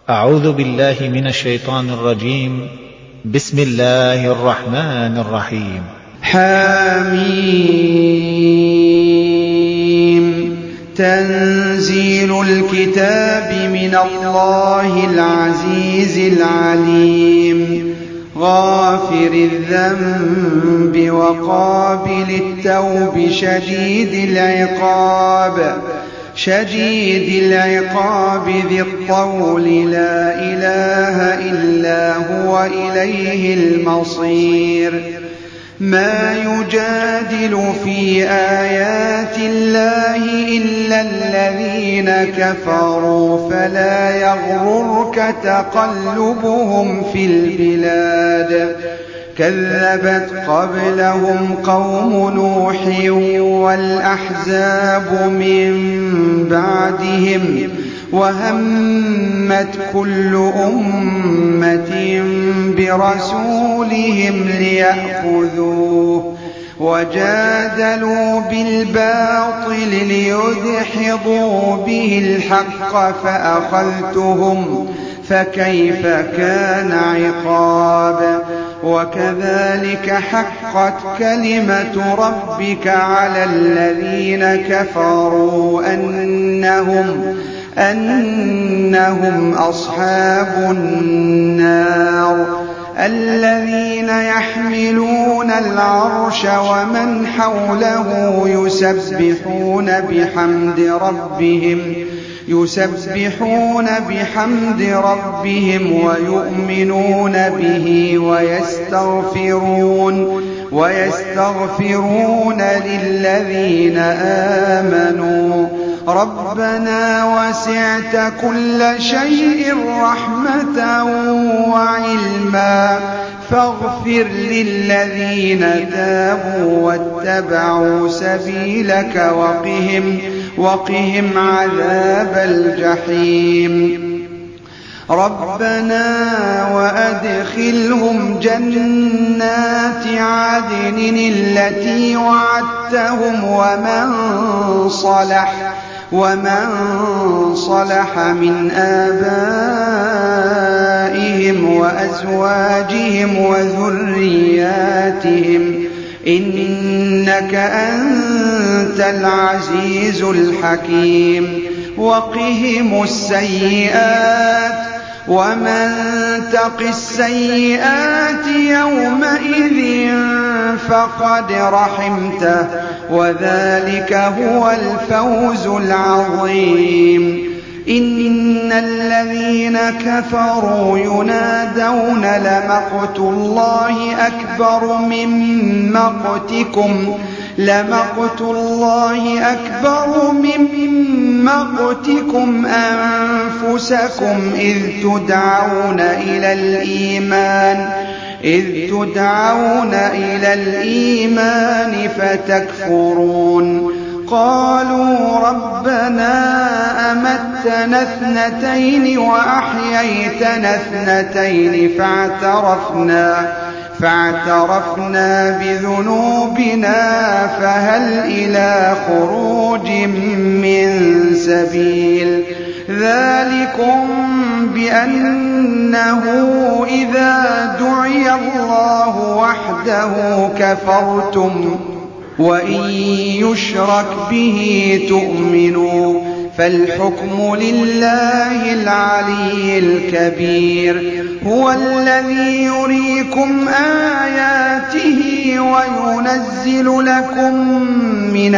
أعوذ بالله من الشيطان الرجيم. بسم الله الرحمن الرحيم. حميم. تنزيل الكتاب من الله العزيز العليم، غافر الذنب وقابل التوب شديد العقاب ذي الطول، لا إله إلا هو إليه المصير. ما يجادل في آيات الله إلا الذين كفروا، فلا يغررك تقلبهم في البلاد. كذبت قبلهم قوم نوح والأحزاب من بعدهم، وهمت كل أمة برسولهم ليأخذوه، وجادلوا بالباطل ليدحضوا به الحق فأخذتهم، فكيف كان عقاب. وكذلك حقت كلمة ربك على الذين كفروا أنهم أصحاب النار. الذين يحملون العرش ومن حوله يسبحون بحمد ربهم ويؤمنون به ويستغفرون للذين آمنوا ربنا وسعت كل شيء رحمة وعلما، فاغفر للذين تابوا واتبعوا سبيلك وقهم عذاب الجحيم. ربنا وأدخلهم جنات عدن التي وعدتهم ومن صلح من آبائهم وأزواجهم وذرياتهم، إنك أنت العزيز الحكيم. وقهم السيئات، ومن تق السيئات يومئذ فقد رحمته، وذلك هو الفوز العظيم. إن الذين كفروا ينادون لمقت الله أكبر من مقتكم أنفسكم إذ تدعون إلى الإيمان فتكفرون. قالوا ربنا أمتنا اثنتين وأحييتنا اثنتين فاعترفنا بذنوبنا فهل إلى خروج من سبيل. ذلكم بأنه إذا دعي الله وحده كفرتم، وإن يشرك به تؤمنوا، فالحكم لله العلي الكبير. هو الذي يريكم آياته وينزل لكم من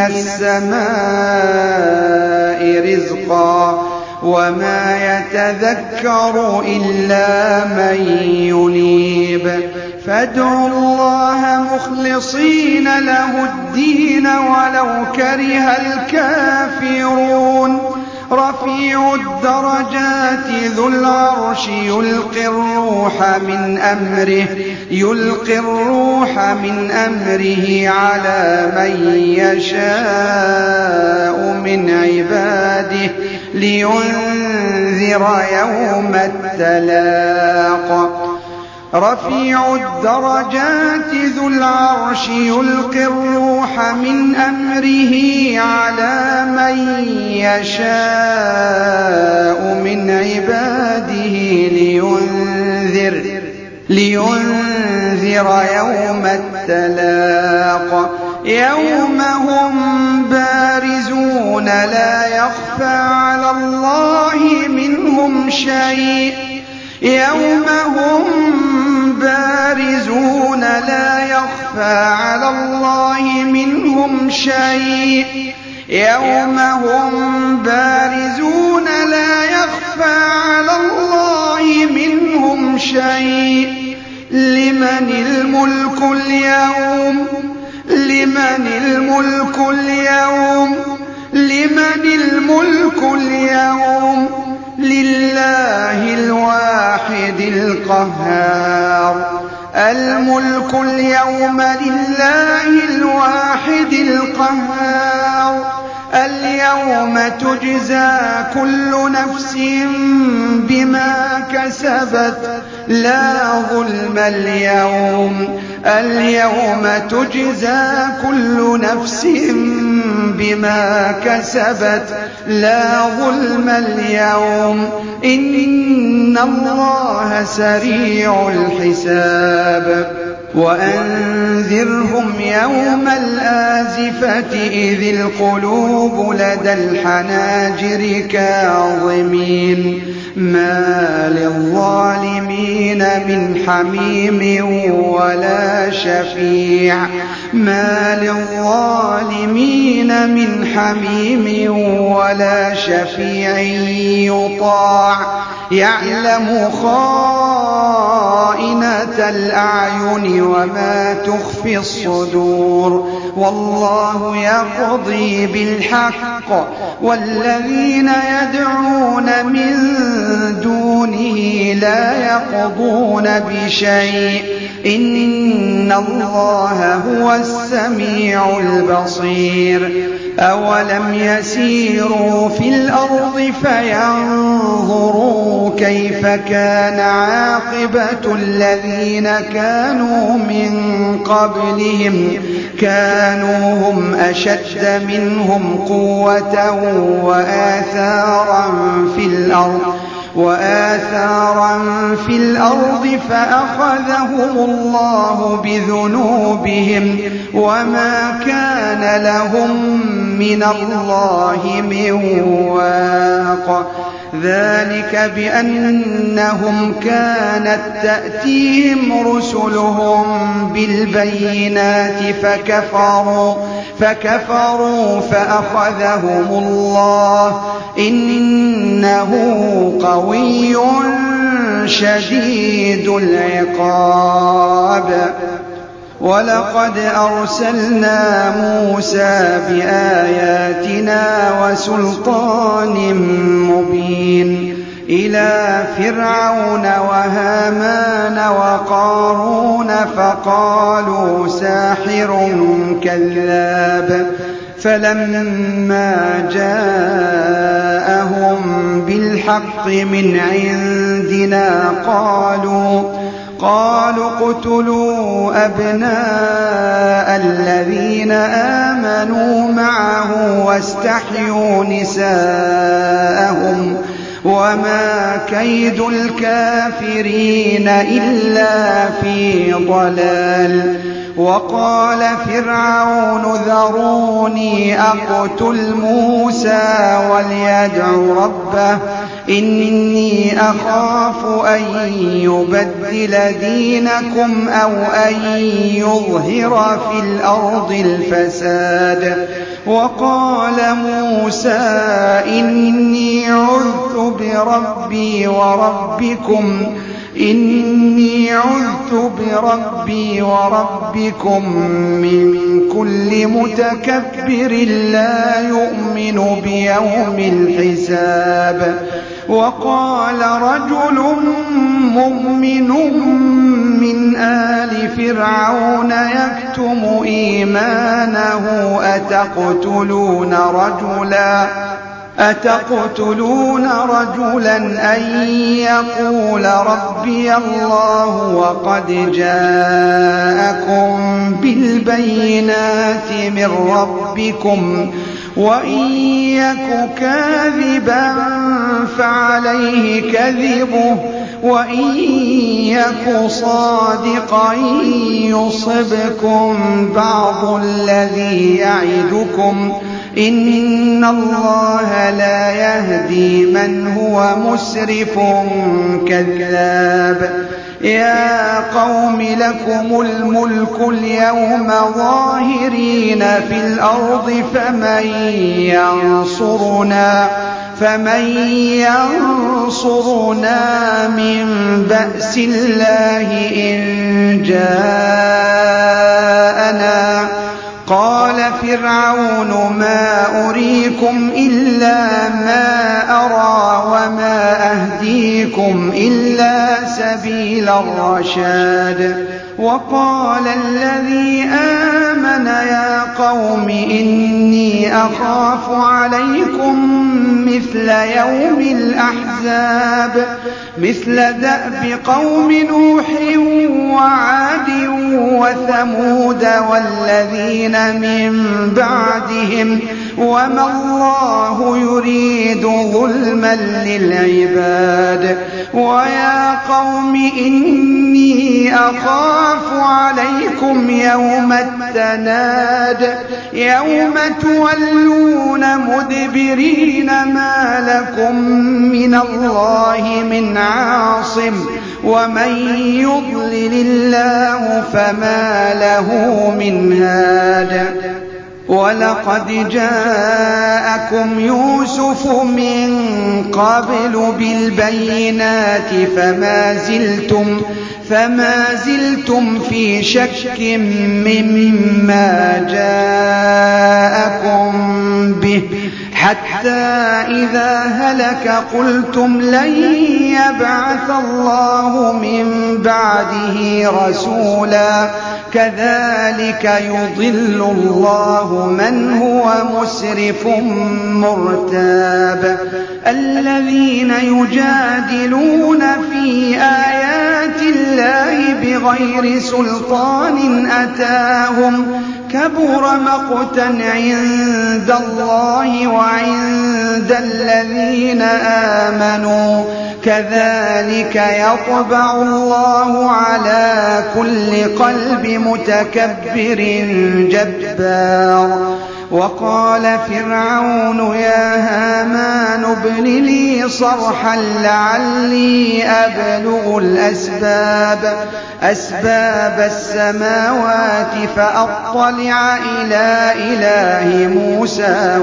السماء رزقا، وما يتذكر إلا من ينيب. فادعوا الله مخلصين له الدين ولو كره الكافرون. رفيع الدرجات ذو العرش يلقي الروح من أمره على من يشاء من عباده لينذر يوم التلاق. رفيع الدرجات ذو العرش يلقي الروح من أمره على من يشاء من عباده لينذر يوم التلاق يوم هم بارزون لا يخفى على الله منهم شيء يوم هم بارزون لا يخفى على الله منهم شيء يوم هم بارزون لا يخفى على الله منهم شيء لمن الملك اليوم لمن الملك اليوم لمن الملك اليوم لله الواحد القهار الملك اليوم لله الواحد القهار اليوم تجزى كل نفس بما كسبت لا ظلم اليوم تجزى كل نفس بما كسبت لا ظلم اليوم إن الله سريع الحساب وأنذرهم يوم الآزفة إذ القلوب لدى الحناجر كاظمين ما للظالمين من حميم ولا شفيع ما للظالمين من حميم ولا شفيع يطاع يعلم خائنة الأعين وما تخفي الصدور والله يقضي بالحق والذين يدعون من دونه لا يقضون بشيء إن الله هو السميع البصير أولم يسيروا في الأرض فينظروا كيف كان عاقبة الذين كانوا من قبلهم كانوا هم أشد منهم قوة وآثارا في الأرض فأخذهم الله بذنوبهم وما كان لهم من الله من واق ذلك بأنهم كانت تأتيهم رسلهم بالبينات فكفروا فأخذهم الله إنه قوي شديد العقاب ولقد أرسلنا موسى بآياتنا وسلطان مبين إلى فرعون وهامان وقارون فقالوا ساحر كذاب فلما جاءهم بالحق من عندنا قالوا اقتلوا أبناء الذين آمنوا معه واستحيوا نساءهم وما كيد الكافرين إلا في ضلال وقال فرعون ذروني أقتل موسى وليدع ربه إني أخاف أن يبدل دينكم أو أن يظهر في الأرض الفساد وقال موسى إني عذت بربي وربكم من كل متكبر لا يؤمن بيوم الحساب وقال رجل مؤمن من آل فرعون يكتم إيمانه أتقتلون رجلا أن يقول ربي الله وقد جاءكم بالبينات من ربكم وإن يك كاذبا فعليه كذبه وإن يك صادقا يصبكم بعض الذي يعدكم إن الله لا يهدي من هو مسرف كذاب يا قوم لكم الملك اليوم ظاهرين في الأرض فمن ينصرنا من بأس الله إن جاءنا قال فرعون ما أريكم إلا ما أرى وما أهديكم إلا سبيل الرشاد وقال الذي آمن يا قوم إني أخاف عليكم مثل يوم الأحزاب مثل دأب قوم نوح وعاد وثمود والذين من بعدهم وما الله يريد ظلما للعباد ويا قوم إني أخاف عليكم يوم التناد يوم تولون مدبرين ما لكم من الله من عاصم ومن يضلل الله فما له من هاد ولقد جاءكم يوسف من قبل بالبينات فما زلتم في شك مما جاءكم به حتى إذا هلك قلتم لن يبعث الله من بعده رسولا كذلك يضل الله من هو مسرف مرتاب الذين يجادلون في آيات الله بغير سلطان أتاهم كبر مقتا عند الله وعند الذين آمنوا كذلك يطبع الله على كل قلب متكبر جبار وقال فرعون يا هامان ابن لي صرحا لعلي أبلغ أسباب السماوات فأطلع إلى إله موسى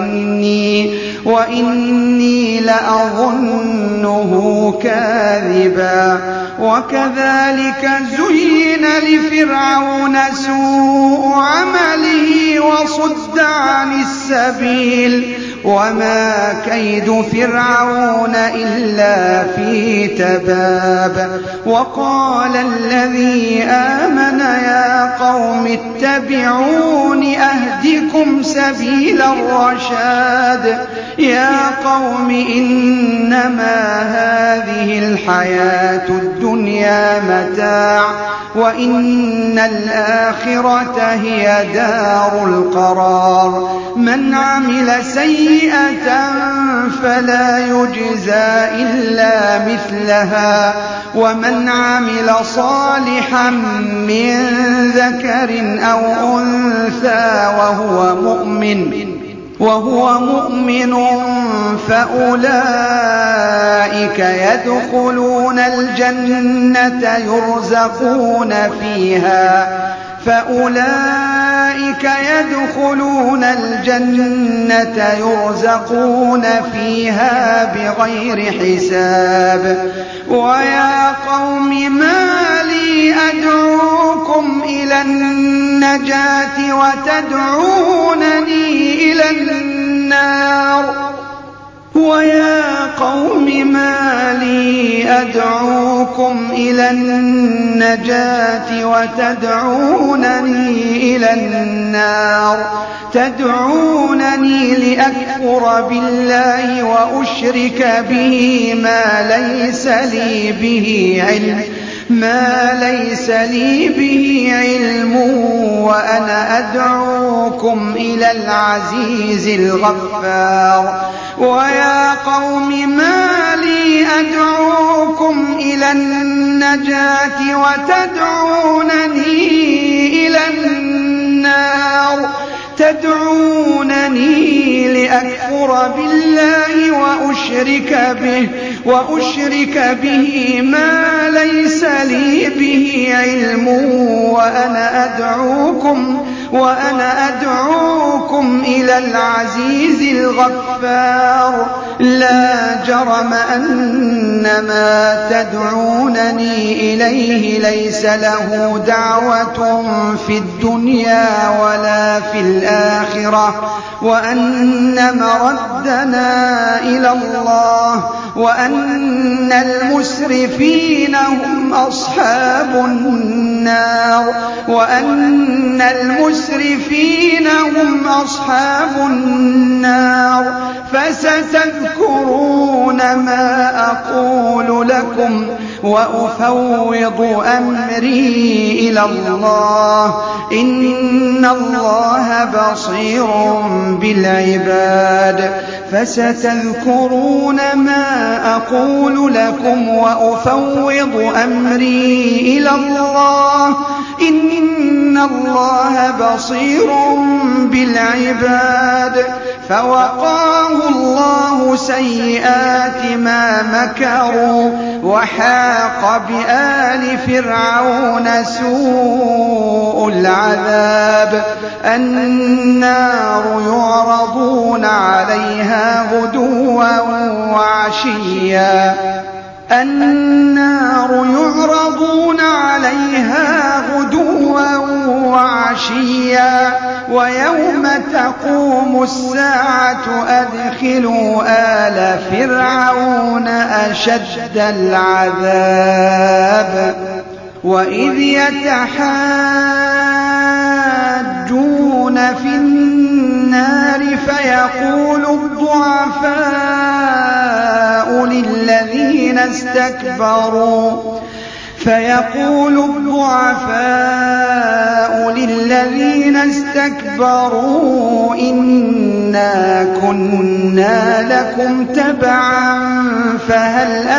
وإني لأظنه كاذبا وكذلك زين لفرعون سوء عمله وصد عن السبيل وما كيد فرعون إلا في تباب وقال الذي آمن يا قوم اتبعون أهدكم سبيل الرشاد يا قوم إنما هذه الحياة الدنيا متاع وإن الآخرة هي دار القرار من عمل سيئة فلا يجزى إلا مثلها ومن عمل صالحا من ذكر أو أنثى وهو مؤمن فأولئك يدخلون الجنة يرزقون فيها بغير حساب ويا قوم ما لي أدعوكم إلى النجاة وتدعونني إلى النار تدعونني لأكفر بالله وأشرك به ما ليس لي به علم وأنا أدعوكم إلى العزيز الغفار ويا قوم ما لي أدعوكم إلى إلى النجاة وتدعونني إلى النار، تدعونني لأكفر بالله وأشرك به ما ليس لي به علم، وأنا أدعوكم إلى العزيز الغفار. لا جرم أن ما تدعونني إليه ليس له دعوة في الدنيا ولا في الآخرة، وأن مردنا إلى الله، وأن المسرفين هم أصحاب النار. فستذكرون ما أقول لكم وأفوض أمري إلى الله، إن الله بصير بالعباد. فستذكرون ما أقول لكم وأفوض أمري إلى الله، إن الله بصير بالعباد. فوقاه الله سيئات ما مكروا، وحاق بآل فرعون سوء العذاب. النار يعرضون عليها غدوا وعشيا، ويوم تقوم الساعة أدخلوا آل فرعون أشد العذاب. وإذ يتحاجون في النار فيقول الضعفاء للذين استكبروا إنا كنا لكم تبعا فهل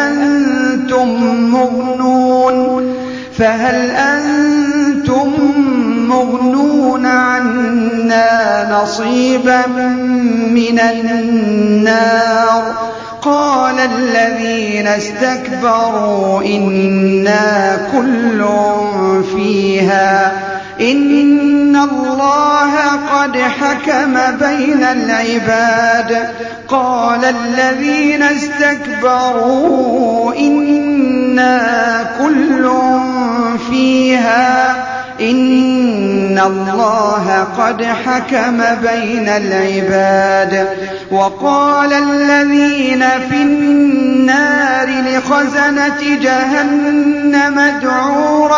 أنتم مغنون عنا نصيبا من النار؟ قال الذين استكبروا إنا كل فيها إن الله قد حكم بين العباد. قال الذين استكبروا إنا كل فيها إن الله قد حكم بين العباد. وقال الذين في النار لخزنة جهنم ادعوا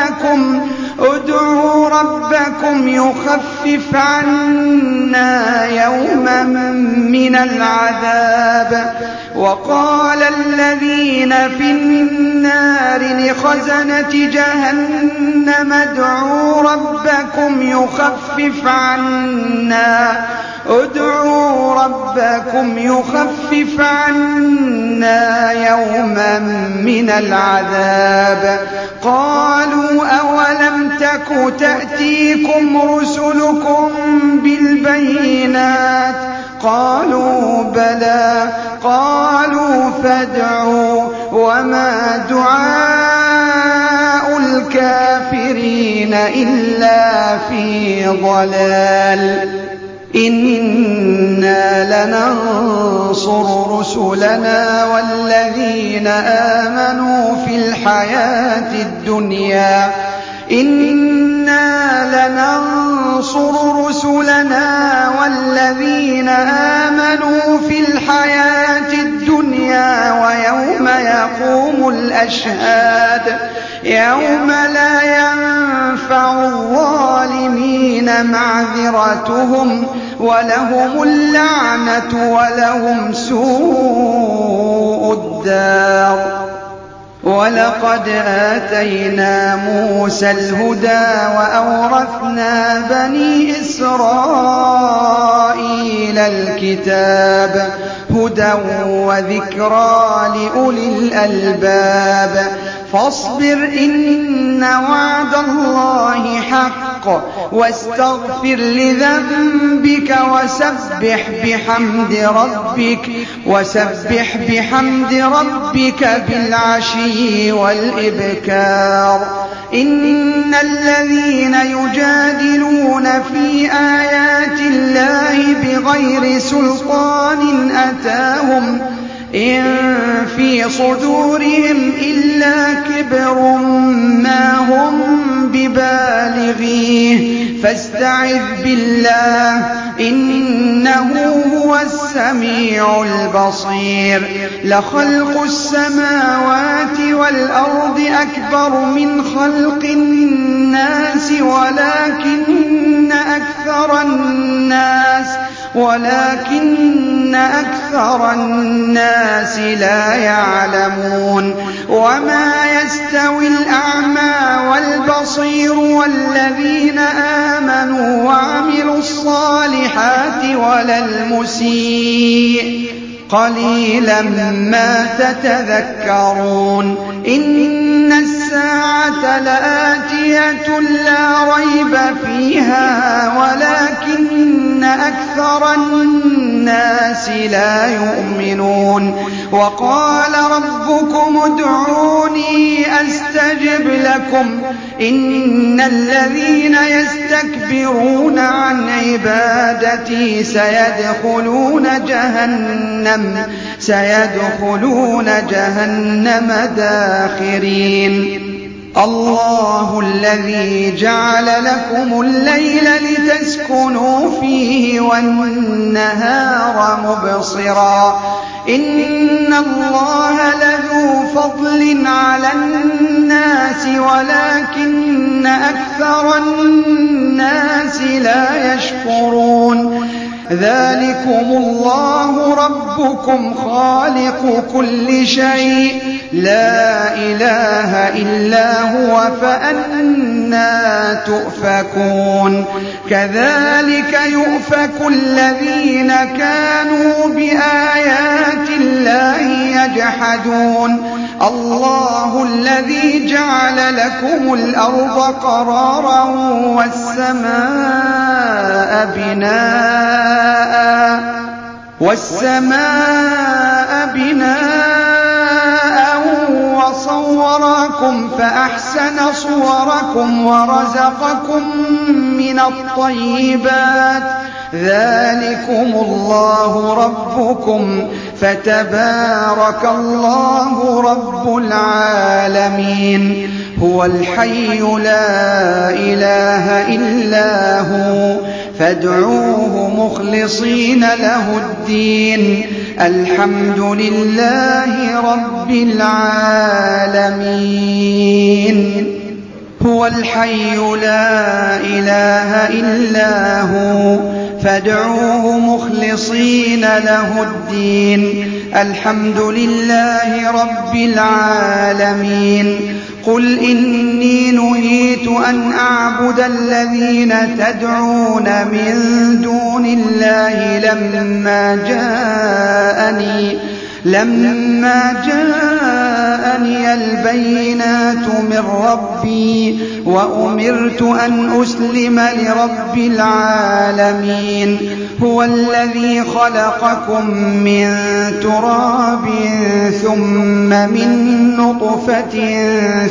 ربكم يخفف عنا يوما من العذاب. وقال الذين في النار لخزنة جهنم ادعوا ربكم يخفف عنا يوما من العذاب. قالوا أولم تك تأتيكم رسلكم بالبينات؟ قالوا بلى. قالوا فادعوا وما دعاء الكافرين إلا في ضلال. إنا لننصر رسلنا والذين آمنوا في الحياة الدنيا ويوم يقوم الأشهاد، يوم لا ينفع الظالمين معذرتهم ولهم اللعنة ولهم سوء الدار. ولقد آتينا موسى الهدى وأورثنا بني إسرائيل الكتاب. هدى وذكرى لأولي الألباب فاصبر إن وعد الله حق واستغفر لذنبك وسبح بحمد ربك بالعشي والإبكار إن الذين يجادلون في آيات الله بغير سلطان أتاهم إن في صدورهم إلا كبر ما هم ببالغيه فاستعذ بالله إنه هو السميع البصير لخلق السماوات والأرض أكبر من خلق الناس ولكن أكثر الناس لا يعلمون وما يستوي الأعمى والبصير والذين آمنوا وعملوا الصالحات ولا المسيء قليلا ما تتذكرون إن الساعة لآتية لا ريب فيها ولكن أكثر الناس لا يؤمنون وقال ربكم ادعوني أستجب لكم إن الذين يستكبرون عن عبادتي سيدخلون جهنم داخرين الله الذي جعل لكم الليل لتسكنوا فيه والنهار مبصرا إن الله لذو فضل على الناس ولكن أكثر الناس لا يشكرون ذلكم الله ربكم خالق كل شيء لا إله إلا هو فأنى تؤفكون كذلك يؤفك الذين كانوا بآيات الله يجحدون الله الذي جعل لكم الأرض قرارا والسماء بناء وصوركم فأحسن صوركم ورزقكم من الطيبات ذلكم الله ربكم فتبارك الله رب العالمين هو الحي لا إله إلا هو فادعوه مخلصين له الدين الحمد لله رب العالمين هو الحي لا إله إلا هو فادعوه مخلصين له الدين الحمد لله رب العالمين قل إني نهيت أن أعبد الذين تدعون من دون الله لما جاءني البينات من ربي وأمرت أن أسلم لرب العالمين هو الذي خلقكم من تراب ثم من نطفة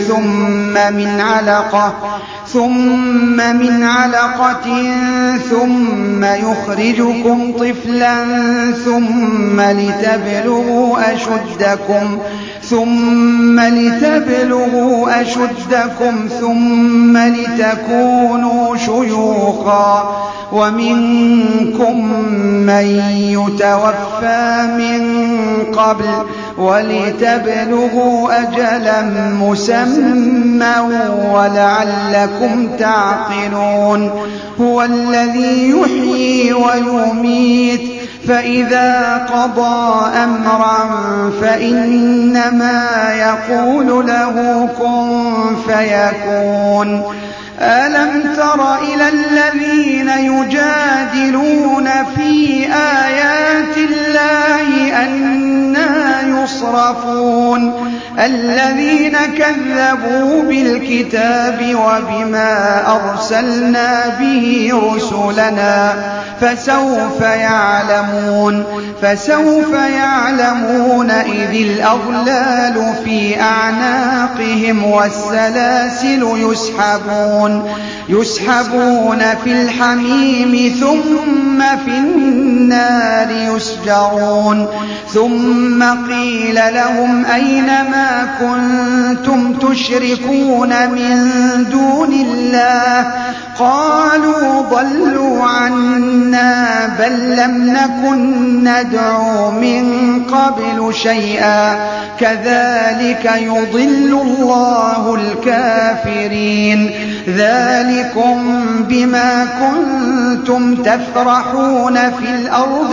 ثم من علقة ثم يخرجكم طفلا ثم لتبلغوا أشدكم ثم لتكونوا شيوخا ومنكم من يتوفى من قبل ولتبلغوا أجلا مسمى ولعلكم تعقلون هو الذي يحيي ويميت فإذا قضى أمرا فإنما يقول له كن فيكون ألم تر إلى الذين يجادلون في آيات الله أنى يصرفون الذين كذبوا بالكتاب وبما أرسلنا به رسلنا فسوف يعلمون إذ الأغلال في أعناقهم والسلاسل يسحبون في الحميم ثم في النار يسجرون ثم قيل لهم أين ما كنتم تشركون من دون الله قالوا ضلوا عنا بل لم نكن ندعو من قبل شيئا كذلك يضل الله الكافرين ذلكم بما كنتم تفرحون في الأرض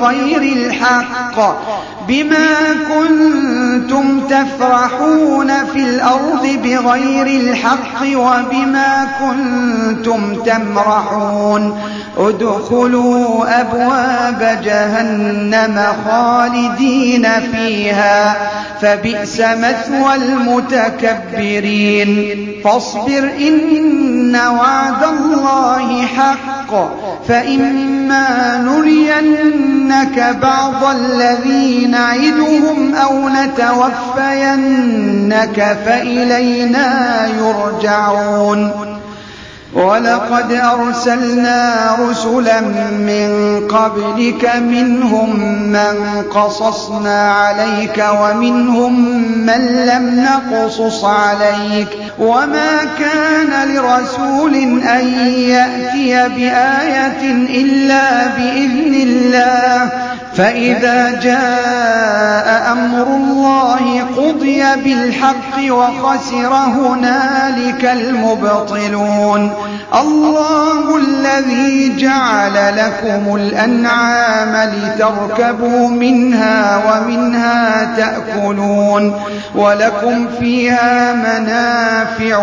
بغير الحق وبما كنتم تمرحون ادخلوا أبواب جهنم خالدين فيها فبئس مثوى المتكبرين فاصبر إن وعد الله حق فإما نرينك بعض الذي نعدهم أو نتوفينك فإلينا يرجعون ولقد أرسلنا رسلا من قبلك منهم من قصصنا عليك ومنهم من لم نقصص عليك وما كان لرسول أن يأتي بآية إلا بإذن الله فإذا جاء أمر الله قضي بالحق وخسر هنالك المبطلون الله الذي جعل لكم الأنعام لتركبوا منها ومنها تأكلون ولكم فيها منافع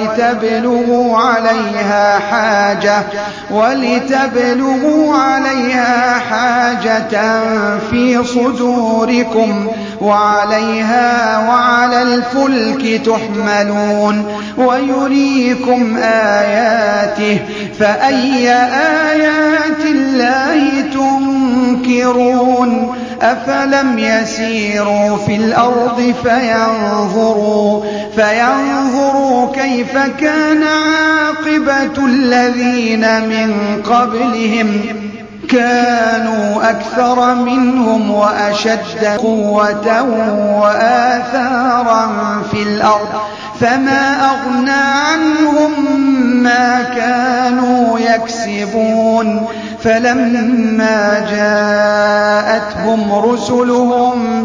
ولتبلغوا عليها حاجة في صدوركم وعليها وعلى الفلك تحملون ويريكم آياته فأي آيات الله تنكرون أفلم يسيروا في الأرض فينظروا كيف كان عاقبة الذين من قبلهم كانوا أكثر منهم وأشد قوة وآثارا في الأرض فما أغنى عنهم ما كانوا يكسبون فلما جاءتهم رسلهم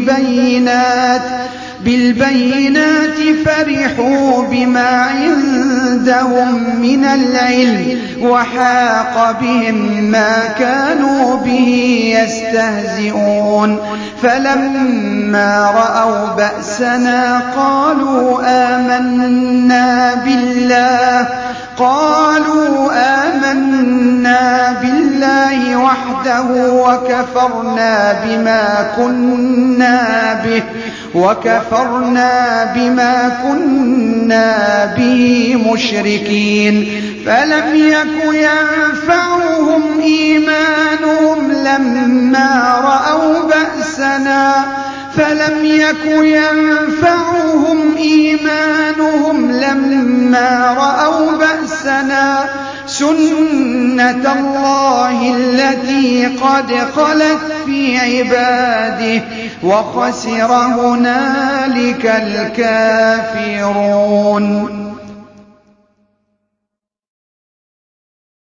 بالبينات فرحوا بما عندهم من العلم وحاق بهم ما كانوا به يستهزئون فلما رأوا بأسنا قالوا آمنا بالله وحده وكفرنا بما كنا به مشركين فلم يك ينفعهم إيمانهم لما رأوا بأسنا سنة الله التي قد خلت في عباده وخسر هنالك الكافرون